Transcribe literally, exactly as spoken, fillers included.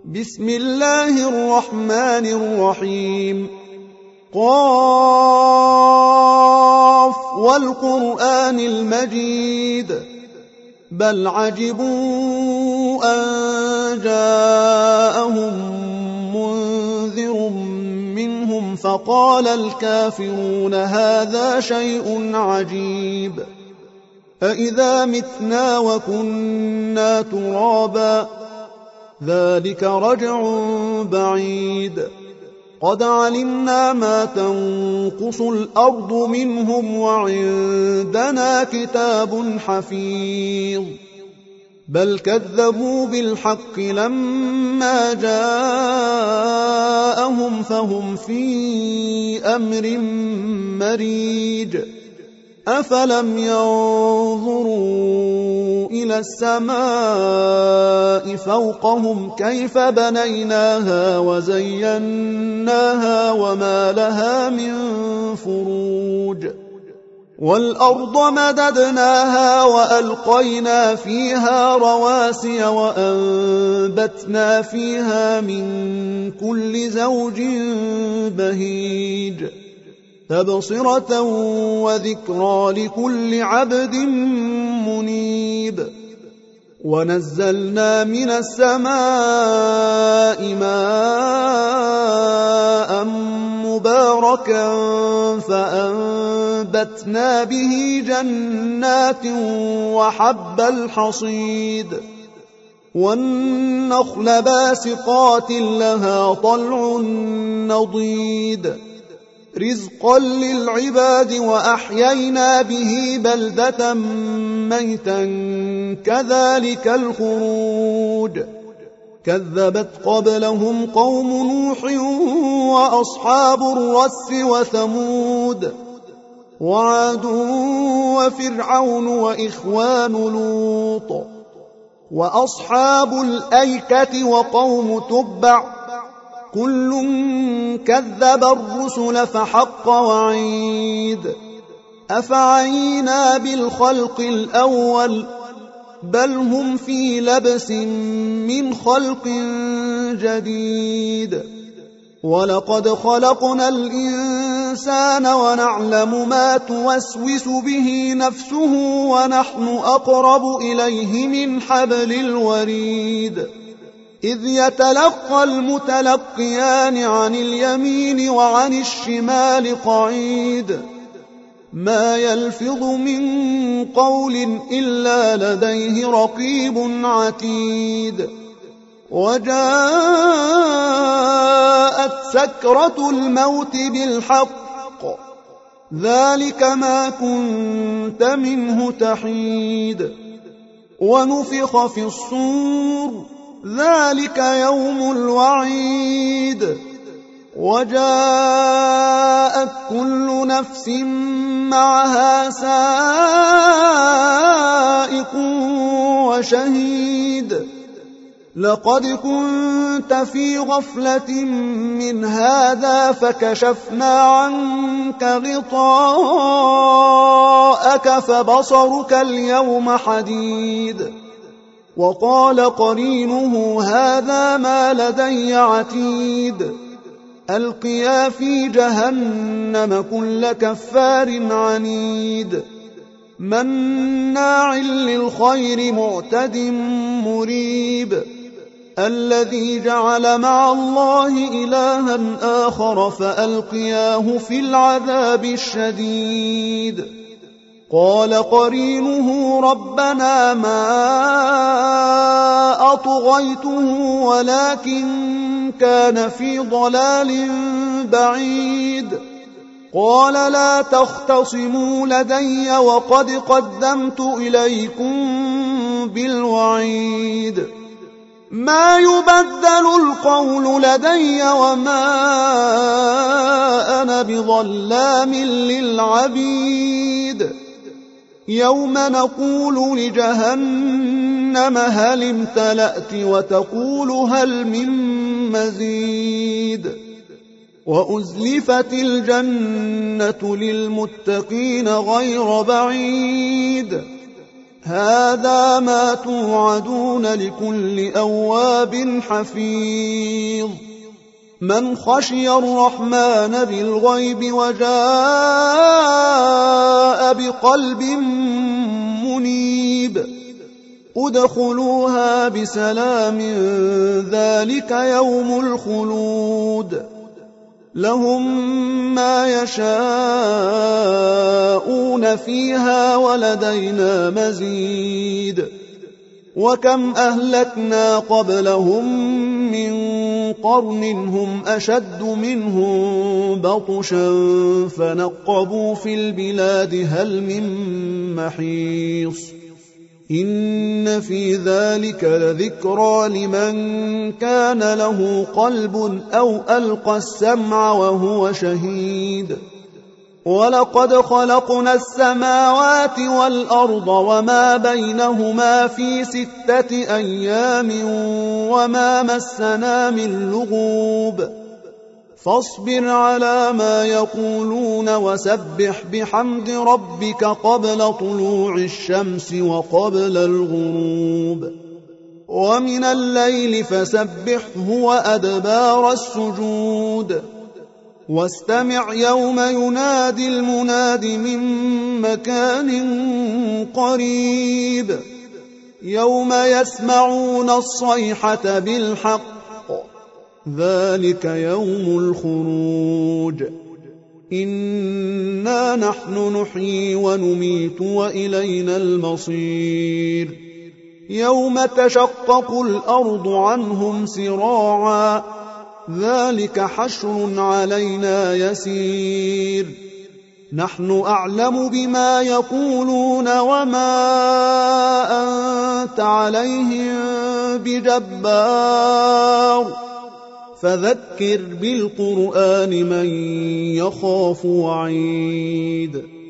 بسم الله الرحمن الرحيم. قاف والقرآن المجيد بل عجبوا أن جاءهم منذر منهم فقال الكافرون هذا شيء عجيب أإذا متنا وكنا ترابا ذلك رجع بعيد قد علمنا ما تنقص الأرض منهم وعندنا كتاب حفيظ بل كذبوا بالحق لما جاءهم فهم في أمر مريج أفلم ينظروا إلى السماء فوقهم كيف بنيناها وزيناها وما لها من فروج والأرض مددناها وألقينا فيها رواسي وأنبتنا فيها من كل زوج بهيج تبصرة وذكرى لكل عبد منيب ونزلنا من السماء ماء مباركا فأنبتنا به جنات وحب الحصيد والنخل باسقات لها طلع نضيد رزقا للعباد وأحيينا به بلدة ميتا كذلك الخروج كذبت قبلهم قوم نوح وأصحاب الرس وثمود وعاد وفرعون وإخوان لوط وأصحاب الأيكة وقوم تبع كل كذب الرسل فحق وعيد أفعينا بالخلق الأول بل هم في لبس من خلق جديد ولقد خلقنا الإنسان ونعلم ما توسوس به نفسه ونحن أقرب إليه من حبل الوريد إذ يتلقى المتلقيان عن اليمين وعن الشمال قعيد ما يلفظ من قول إلا لديه رقيب عتيد وجاءت سكرة الموت بالحق ذلك ما كنت منه تحيد ونفخ في الصور ذلك يوم الوعيد وجاءت كل نفس معها سائق وشهيد لقد كنت في غفلة من هذا فكشفنا عنك غطاءك فبصرك اليوم حديد وقال قرينه هذا ما لدي عتيد ألقيا في جهنم كل كفار عنيد مناع للخير معتد مريب الذي جعل مع الله إلها آخر فألقياه في العذاب الشديد قال قرينه ربنا ما أطغيته ولكن كان في ضلال بعيد قال لا تختصموا لدي وقد قدمت إليكم بالوعيد ما يبدل القول لدي وما أنا بظلام للعبيد يوم نقول لجهنم هل امتلأت وتقول هل من مزيد وأزلفت الجنة للمتقين غير بعيد هذا ما توعدون لكل أواب حفيظ من خشي الرحمن بالغيب وجاء بقلب منيب ادخلوها بسلام ذلك يوم الخلود لهم ما يشاءون فيها ولدينا مزيد وكم أهلكنا قبلهم من قرن هم أشد منهم بطشا فنقبوا في البلاد هل من محيص إن في ذلك لذكرى لمن كان له قلب أو ألقى السمع وهو شهيد ولقد خلقنا السماوات والأرض وما بينهما في ستة أيام وما مسنا من لغوب فاصبر على ما يقولون وسبح بحمد ربك قبل طلوع الشمس وقبل الغروب ومن الليل فسبحه وأدبار السجود واستمع يوم ينادي المناد من مكان قريب يوم يسمعون الصيحة بالحق ذلك يوم الخروج إنا نحن نحيي ونميت وإلينا المصير يوم تشقق الأرض عنهم سراعا ذلك حشر علينا يسير نحن أعلم بما يقولون وما أنت عليهم بجبار فذكر بالقرآن من يخاف وعيد